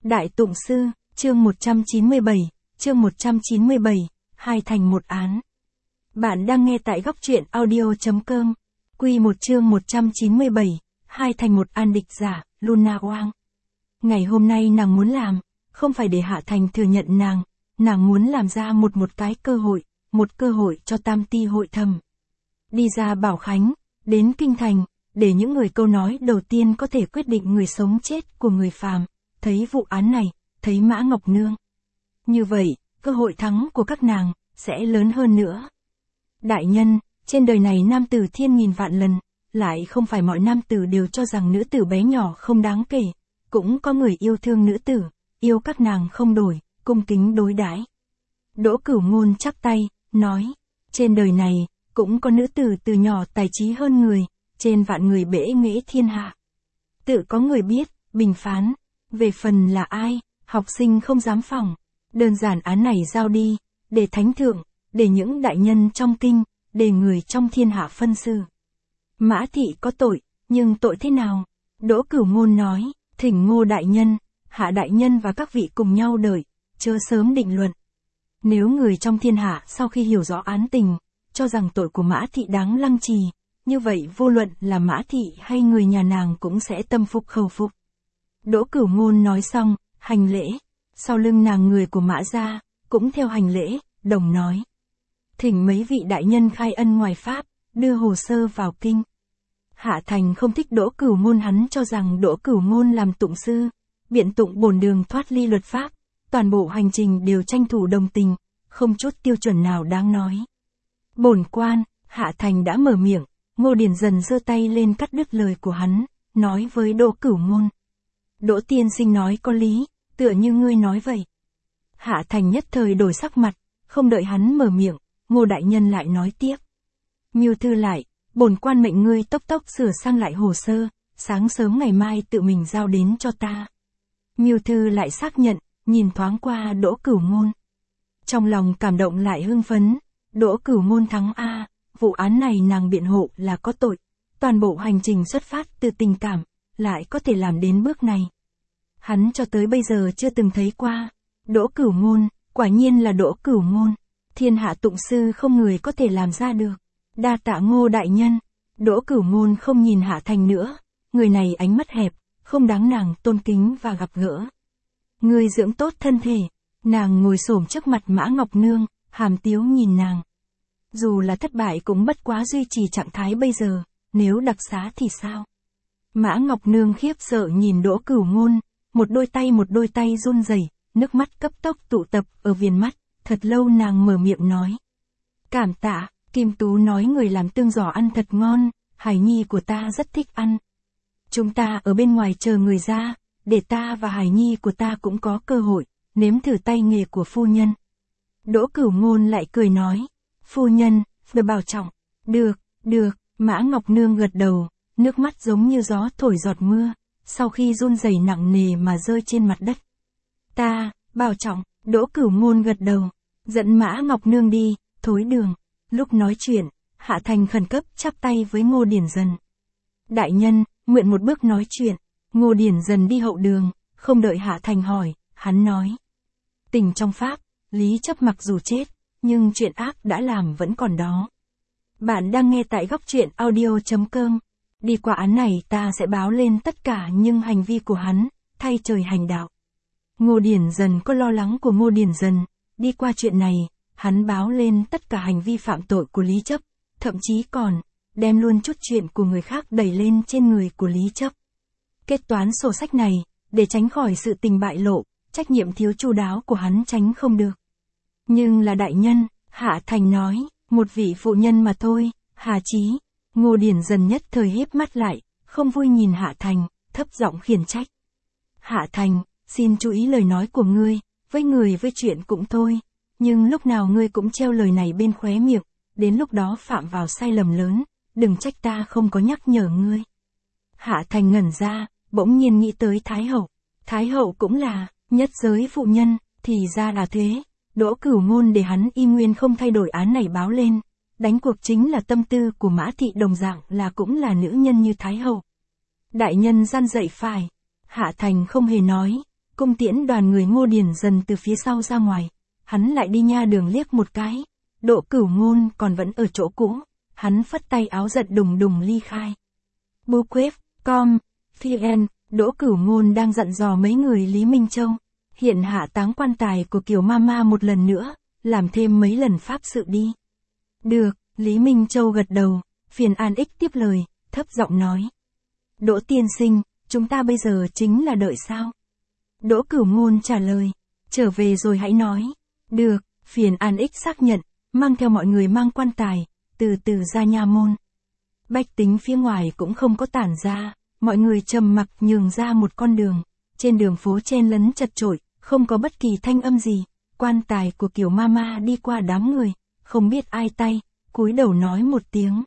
Đại Tụng Sư, chương 197, chương 197, hai thành một án. Bạn đang nghe tại góc truyện audio.com. Quy 1 chương 197, hai thành một án. Địch giả, Luna Wang. Ngày hôm nay nàng muốn làm, không phải để Hạ Thành thừa nhận nàng muốn làm ra một cái một cơ hội cho Tam Ti hội thẩm. Đi ra Bảo Khánh, đến Kinh Thành, để những người câu nói đầu tiên có thể quyết định người sống chết của người phàm, thấy vụ án này, thấy Mã Ngọc Nương. Như vậy, cơ hội thắng của các nàng, sẽ lớn hơn nữa. Đại nhân, trên đời này nam tử thiên nghìn vạn lần, lại không phải mọi nam tử đều cho rằng nữ tử bé nhỏ không đáng kể, cũng có người yêu thương nữ tử, yêu các nàng không đổi, cung kính đối đãi. Đỗ Cửu Ngôn chắp tay, nói, trên đời này, cũng có nữ tử từ nhỏ tài trí hơn người, trên vạn người bể nghệ thiên hạ. Tự có người biết, bình phán, về phần là ai, học sinh không dám phỏng, đơn giản án này giao đi, để thánh thượng, để những đại nhân trong kinh, để người trong thiên hạ phân xử. Mã thị có tội, nhưng tội thế nào? Đỗ Cửu Ngôn nói, thỉnh Ngô đại nhân, Hạ đại nhân và các vị cùng nhau đợi, chớ sớm định luận. Nếu người trong thiên hạ sau khi hiểu rõ án tình, cho rằng tội của Mã thị đáng lăng trì, như vậy vô luận là Mã thị hay người nhà nàng cũng sẽ tâm phục khẩu phục. Đỗ Cửu Ngôn nói xong, hành lễ, sau lưng nàng người của Mã gia, cũng theo hành lễ, đồng nói. Thỉnh mấy vị đại nhân khai ân ngoài pháp, đưa hồ sơ vào kinh. Hạ Thành không thích Đỗ Cửu Ngôn, hắn cho rằng Đỗ Cửu Ngôn làm tụng sư, biện tụng bổn đường thoát ly luật pháp, toàn bộ hành trình đều tranh thủ đồng tình, không chút tiêu chuẩn nào đáng nói. Bổn quan, Hạ Thành đã mở miệng, Ngô Điển dần giơ tay lên cắt đứt lời của hắn, nói với Đỗ Cửu Ngôn. Đỗ tiên sinh nói có lý, tựa như ngươi nói vậy. Hạ Thành nhất thời đổi sắc mặt, không đợi hắn mở miệng, Ngô đại nhân lại nói tiếp. Miêu thư lại, bổn quan mệnh ngươi tốc tốc sửa sang lại hồ sơ, sáng sớm ngày mai tự mình giao đến cho ta. Miêu thư lại xác nhận, nhìn thoáng qua Đỗ Cửu Ngôn. Trong lòng cảm động lại hưng phấn, Đỗ Cửu Ngôn thắng a, vụ án này nàng biện hộ là có tội, toàn bộ hành trình xuất phát từ tình cảm, lại có thể làm đến bước này. Hắn cho tới bây giờ chưa từng thấy qua. Đỗ Cửu Ngôn, quả nhiên là Đỗ Cửu Ngôn. Thiên hạ tụng sư không người có thể làm ra được. Đa tạ Ngô đại nhân. Đỗ Cửu Ngôn không nhìn Hạ Thành nữa. Người này ánh mắt hẹp, không đáng nàng tôn kính và gặp gỡ. Người dưỡng tốt thân thể. Nàng ngồi xổm trước mặt Mã Ngọc Nương, hàm tiếu nhìn nàng. Dù là thất bại cũng bất quá duy trì trạng thái bây giờ, nếu đặc xá thì sao? Mã Ngọc Nương khiếp sợ nhìn Đỗ Cửu Ngôn, một đôi tay run rẩy, nước mắt cấp tốc tụ tập ở viền mắt, thật lâu nàng mở miệng nói. Cảm tạ, Kim Tú nói người làm tương giò ăn thật ngon, Hải Nhi của ta rất thích ăn. Chúng ta ở bên ngoài chờ người ra, để ta và Hải Nhi của ta cũng có cơ hội, nếm thử tay nghề của phu nhân. Đỗ Cửu Ngôn lại cười nói, phu nhân, phải bảo trọng. Được, Mã Ngọc Nương gật đầu, nước mắt giống như gió thổi giọt mưa, sau khi run rẩy nặng nề mà rơi trên mặt đất. Ta, bảo trọng, Đỗ Cửu Ngôn gật đầu, dẫn Mã Ngọc Nương đi, thối đường. Lúc nói chuyện, Hạ Thành khẩn cấp chắp tay với Ngô Điển Dần. Đại nhân, nguyện một bước nói chuyện. Ngô Điển Dần đi hậu đường, không đợi Hạ Thành hỏi, hắn nói. Tình trong pháp, lý chấp mặc dù chết, nhưng chuyện ác đã làm vẫn còn đó. Bạn đang nghe tại góc truyện audio.com. Đi qua án này ta sẽ báo lên tất cả những hành vi của hắn, thay trời hành đạo. Ngô Điển Dần có lo lắng của Ngô Điển Dần, đi qua chuyện này, hắn báo lên tất cả hành vi phạm tội của Lý Chấp, thậm chí còn, đem luôn chút chuyện của người khác đẩy lên trên người của Lý Chấp. Kết toán sổ sách này, để tránh khỏi sự tình bại lộ, trách nhiệm thiếu chu đáo của hắn tránh không được. Nhưng là đại nhân, Hạ Thành nói, một vị phụ nhân mà thôi, Hà Chí. Ngô Điển Dần nhất thời híp mắt lại, không vui nhìn Hạ Thành, thấp giọng khiển trách. Hạ Thành, xin chú ý lời nói của ngươi, với người với chuyện cũng thôi, nhưng lúc nào ngươi cũng treo lời này bên khóe miệng, đến lúc đó phạm vào sai lầm lớn, đừng trách ta không có nhắc nhở ngươi. Hạ Thành ngẩn ra, bỗng nhiên nghĩ tới Thái Hậu. Thái Hậu cũng là nhất giới phụ nhân, thì ra là thế. Đỗ Cửu Ngôn để hắn y nguyên không thay đổi án này báo lên. Đánh cuộc chính là tâm tư của Mã thị đồng dạng là cũng là nữ nhân như Thái Hậu. Đại nhân gian dạy phải. Hạ Thành không hề nói, Cung tiễn đoàn người Ngô Điền dần từ phía sau ra ngoài. Hắn lại đi nha đường liếc một cái. Đỗ Cửu Ngôn còn vẫn ở chỗ cũ. Hắn phất tay áo giận đùng đùng ly khai. Bookquest.com, VN, Đỗ Cửu Ngôn đang dặn dò mấy người Lý Minh Châu. Hiện hạ táng quan tài của Kiều Mama một lần nữa, làm thêm mấy lần pháp sự đi. Được, Lý Minh Châu gật đầu, phiền An Ích tiếp lời, thấp giọng nói. Đỗ tiên sinh, chúng ta bây giờ chính là đợi sao? Đỗ Cửu Ngôn trả lời, trở về rồi hãy nói. Được, phiền An Ích xác nhận, mang theo mọi người mang quan tài, từ từ ra nha môn. Bách tính phía ngoài cũng không có tản ra, mọi người trầm mặc nhường ra một con đường. Trên đường phố chen lấn chật chội, không có bất kỳ thanh âm gì. Quan tài của Kiều Mama đi qua đám người, không biết ai tay, cúi đầu nói một tiếng.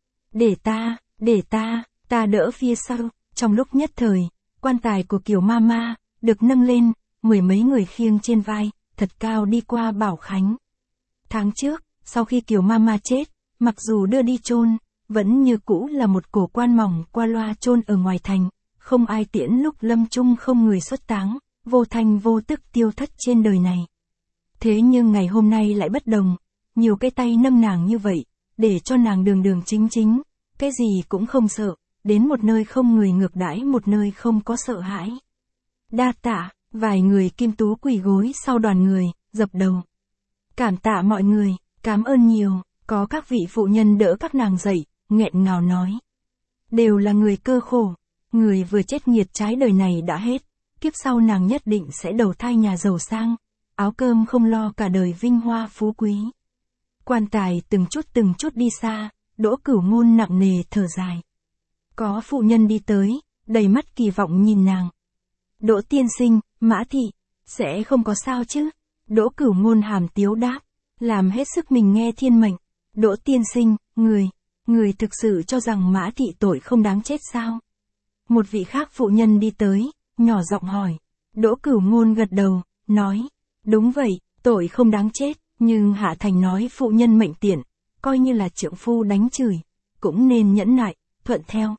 Để ta đỡ phía sau. Trong lúc nhất thời, quan tài của Kiều Mama được nâng lên, mười mấy người khiêng trên vai, thật cao đi qua Bảo Khánh. Tháng trước, sau khi Kiều Mama chết, mặc dù đưa đi chôn, vẫn như cũ là một cổ quan mỏng qua loa chôn ở ngoài thành, không ai tiễn lúc lâm chung, không người xuất táng, vô thanh vô tức tiêu thất trên đời này. Thế nhưng ngày hôm nay lại bất đồng, nhiều cái tay nâng nàng như vậy, để cho nàng đường đường chính chính, cái gì cũng không sợ, đến một nơi không người ngược đãi, một nơi không có sợ hãi. Đa tạ, vài người kim tú quỳ gối sau đoàn người, dập đầu. Cảm tạ mọi người, cảm ơn nhiều, có các vị phụ nhân đỡ các nàng dậy, nghẹn ngào nói. Đều là người cơ khổ, người vừa chết nghiệt trái đời này đã hết, kiếp sau nàng nhất định sẽ đầu thai nhà giàu sang, áo cơm không lo cả đời vinh hoa phú quý. Quan tài từng chút đi xa, Đỗ Cửu Ngôn nặng nề thở dài. Có phụ nhân đi tới, đầy mắt kỳ vọng nhìn nàng. Đỗ tiên sinh, Mã thị, sẽ không có sao chứ? Đỗ Cửu Ngôn hàm tiếu đáp, làm hết sức mình nghe thiên mệnh. Đỗ tiên sinh, người thực sự cho rằng Mã thị tội không đáng chết sao? Một vị khác phụ nhân đi tới, nhỏ giọng hỏi. Đỗ Cửu Ngôn gật đầu, nói, đúng vậy, tội không đáng chết, nhưng Hạ Thành nói phụ nhân mệnh tiện, coi như là trượng phu đánh chửi, cũng nên nhẫn nại, thuận theo.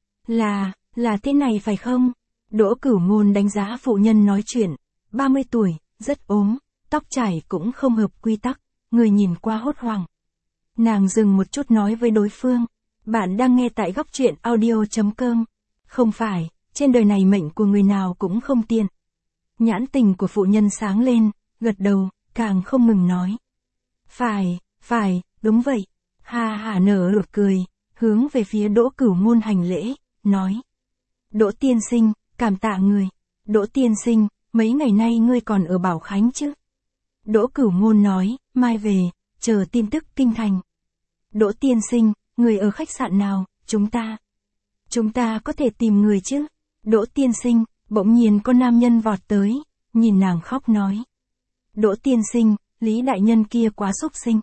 Là thế này phải không? Đỗ Cửu Ngôn đánh giá phụ nhân nói chuyện, 30 tuổi, rất ốm, tóc chải cũng không hợp quy tắc, người nhìn qua hốt hoảng. Nàng dừng một chút nói với đối phương, bạn đang nghe tại góc truyện audio.com. Không phải, trên đời này mệnh của người nào cũng không tiện. Nhãn tình của phụ nhân sáng lên, gật đầu, càng không ngừng nói. Phải, đúng vậy. Hà nở nụ cười, hướng về phía Đỗ Cửu Ngôn hành lễ, nói. Đỗ tiên sinh, cảm tạ người. Đỗ tiên sinh, mấy ngày nay ngươi còn ở Bảo Khánh chứ? Đỗ Cửu Ngôn nói, mai về, chờ tin tức kinh thành. Đỗ tiên sinh, người ở khách sạn nào, chúng ta có thể tìm người chứ? Đỗ tiên sinh, bỗng nhiên có nam nhân vọt tới, nhìn nàng khóc nói. Đỗ tiên sinh, Lý đại nhân kia quá xúc sinh,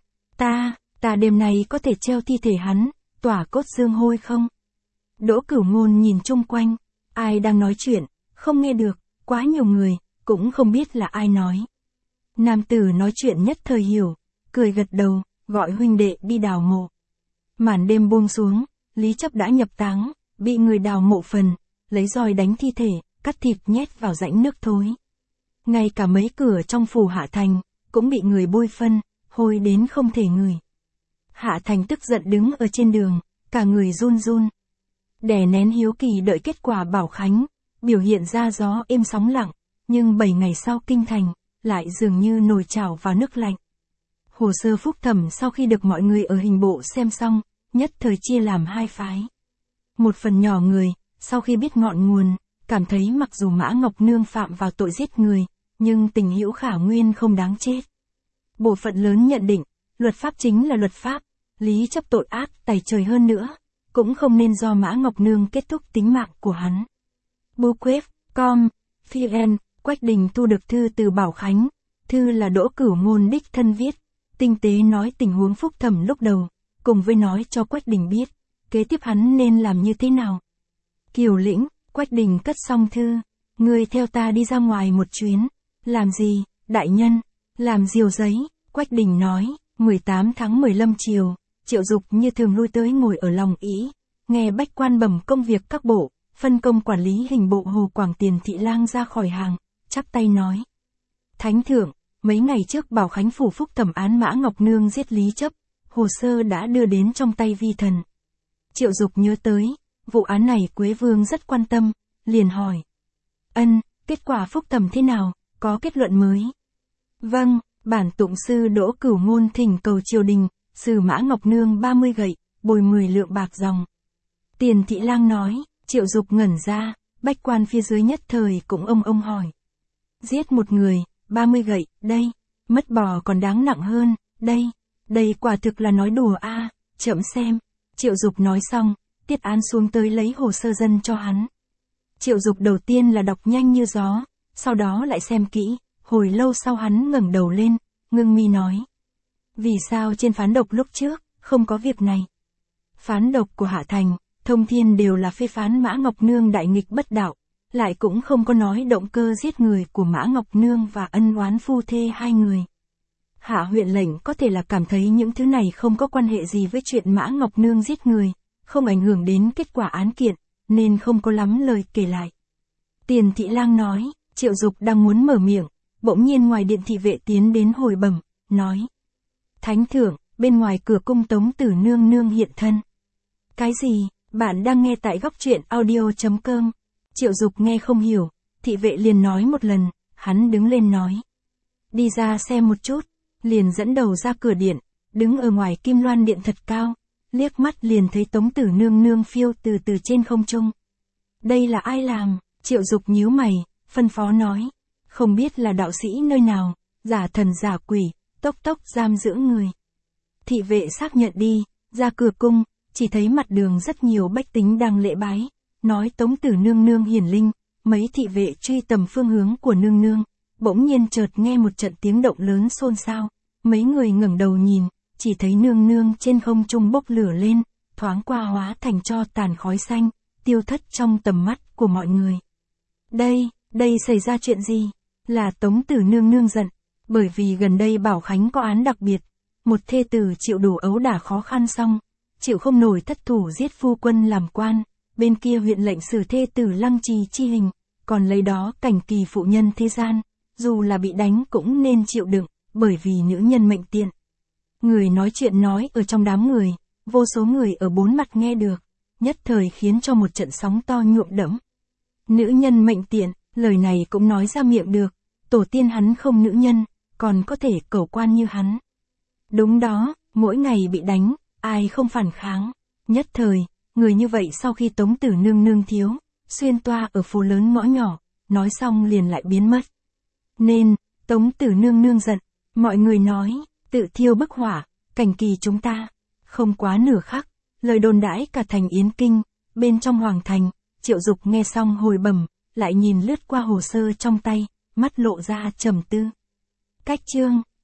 ta đêm nay có thể treo thi thể hắn, tỏa cốt xương hôi không? Đỗ Cửu Ngôn nhìn chung quanh, ai đang nói chuyện, không nghe được, quá nhiều người, cũng không biết là ai nói. Nam tử nói chuyện nhất thời hiểu, cười gật đầu, gọi huynh đệ đi đào mộ. Màn đêm buông xuống, Lý Chấp đã nhập táng, bị người đào mộ phần, lấy roi đánh thi thể, cắt thịt nhét vào rãnh nước thối. Ngay cả mấy cửa trong phủ Hạ Thành, cũng bị người bôi phân, hôi đến không thể ngửi. Hạ Thành tức giận đứng ở trên đường, cả người run run. Đè nén hiếu kỳ đợi kết quả Bảo Khánh, biểu hiện ra gió êm sóng lặng, nhưng 7 ngày sau kinh thành, lại dường như nồi chảo vào nước lạnh. Hồ sơ phúc thẩm sau khi được mọi người ở hình bộ xem xong, nhất thời chia làm hai phái. Một phần nhỏ người, sau khi biết ngọn nguồn, cảm thấy mặc dù Mã Ngọc Nương phạm vào tội giết người, nhưng tình hữu khả nguyên không đáng chết. Bộ phận lớn nhận định, luật pháp chính là luật pháp, Lý Chấp tội ác tày trời hơn nữa, cũng không nên do Mã Ngọc Nương kết thúc tính mạng của hắn. Bookquest.com, VN, Quách Đình thu được thư từ Bảo Khánh, thư là Đỗ Cửu Ngôn đích thân viết, tinh tế nói tình huống phúc thẩm lúc đầu, cùng với nói cho Quách Đình biết, kế tiếp hắn nên làm như thế nào. Kiều lĩnh, Quách Đình cất xong thư, ngươi theo ta đi ra ngoài một chuyến. Làm gì, đại nhân? Làm diều giấy, Quách Đình nói, 18 tháng 15 chiều, Triệu Dục như thường lui tới ngồi ở lòng ý, nghe bách quan bẩm công việc các bộ, phân công quản lý hình bộ Hồ Quảng Tiền thị lang ra khỏi hàng, chắp tay nói. Thánh thượng, mấy ngày trước Bảo Khánh phủ phúc thẩm án Mã Ngọc Nương giết Lý Chấp, hồ sơ đã đưa đến trong tay vi thần. Triệu Dục nhớ tới, vụ án này Quế Vương rất quan tâm, liền hỏi. Ân, kết quả phúc thẩm thế nào, có kết luận mới? Vâng, bản tụng sư Đỗ Cửu Ngôn thỉnh cầu triều đình, xử Mã Ngọc Nương 30 gậy, bồi 10 lượng bạc dòng. Tiền Thị Lang nói, Triệu Dục ngẩn ra, bách quan phía dưới nhất thời cũng ông hỏi. Giết một người, 30 gậy, đây, mất bò còn đáng nặng hơn, đây quả thực là nói đùa a, chậm xem. Triệu Dục nói xong, tiết án xuống tới lấy hồ sơ dân cho hắn. Triệu Dục đầu tiên là đọc nhanh như gió, sau đó lại xem kỹ, hồi lâu sau hắn ngẩng đầu lên, ngưng mi nói. Vì sao trên phán độc lúc trước, không có việc này? Phán độc của Hạ Thành, Thông Thiên đều là phê phán Mã Ngọc Nương đại nghịch bất đạo, lại cũng không có nói động cơ giết người của Mã Ngọc Nương và ân oán phu thê hai người. Hạ huyện lệnh có thể là cảm thấy những thứ này không có quan hệ gì với chuyện Mã Ngọc Nương giết người, không ảnh hưởng đến kết quả án kiện, nên không có lắm lời kể lại. Tiền Thị Lang nói, Triệu Dục đang muốn mở miệng, bỗng nhiên ngoài điện thị vệ tiến đến hồi bẩm, nói. Thánh thượng, bên ngoài cửa cung Tống Tử Nương Nương hiện thân. Cái gì, bạn đang nghe tại góc truyện audio.com. Triệu Dục nghe không hiểu, thị vệ liền nói một lần, hắn đứng lên nói. Đi ra xem một chút, liền dẫn đầu ra cửa điện, đứng ở ngoài Kim Loan điện thật cao, liếc mắt liền thấy Tống Tử Nương Nương phiêu từ trên không trung. Đây là ai làm? Triệu Dục nhíu mày, phân phó nói. Không biết là đạo sĩ nơi nào, giả thần giả quỷ, tốc giam giữ người. Thị vệ xác nhận đi, ra cửa cung, chỉ thấy mặt đường rất nhiều bách tính đang lễ bái, nói Tống Tử Nương Nương hiển linh, mấy thị vệ truy tầm phương hướng của nương nương, bỗng nhiên chợt nghe một trận tiếng động lớn xôn xao, mấy người ngẩng đầu nhìn, chỉ thấy nương nương trên không trung bốc lửa lên, thoáng qua hóa thành tro tàn khói xanh, tiêu thất trong tầm mắt của mọi người. Đây xảy ra chuyện gì? Là Tống Tử Nương Nương giận, bởi vì gần đây Bảo Khánh có án đặc biệt, một thê tử chịu đủ ấu đả khó khăn xong, chịu không nổi thất thủ giết phu quân làm quan, bên kia huyện lệnh xử thê tử lăng trì chi hình, còn lấy đó cảnh kỳ phụ nhân thế gian, dù là bị đánh cũng nên chịu đựng, bởi vì nữ nhân mệnh tiện. Người nói chuyện nói ở trong đám người, vô số người ở bốn mặt nghe được, nhất thời khiến cho một trận sóng to nhuộm đẫm. Nữ nhân mệnh tiện, lời này cũng nói ra miệng được, tổ tiên hắn không nữ nhân, còn có thể cẩu quan như hắn. Đúng đó, mỗi ngày bị đánh, ai không phản kháng. Nhất thời, người như vậy sau khi Tống Tử Nương Nương thiếu, xuyên toa ở phố lớn ngõ nhỏ, nói xong liền lại biến mất. Nên, Tống Tử Nương Nương giận, mọi người nói, tự thiêu bức hỏa, cảnh kỳ chúng ta. Không quá nửa khắc, lời đồn đãi cả thành Yến Kinh, bên trong hoàng thành, Triệu Dục nghe xong hồi bẩm, lại nhìn lướt qua hồ sơ trong tay, mắt lộ ra trầm tư. Cách chương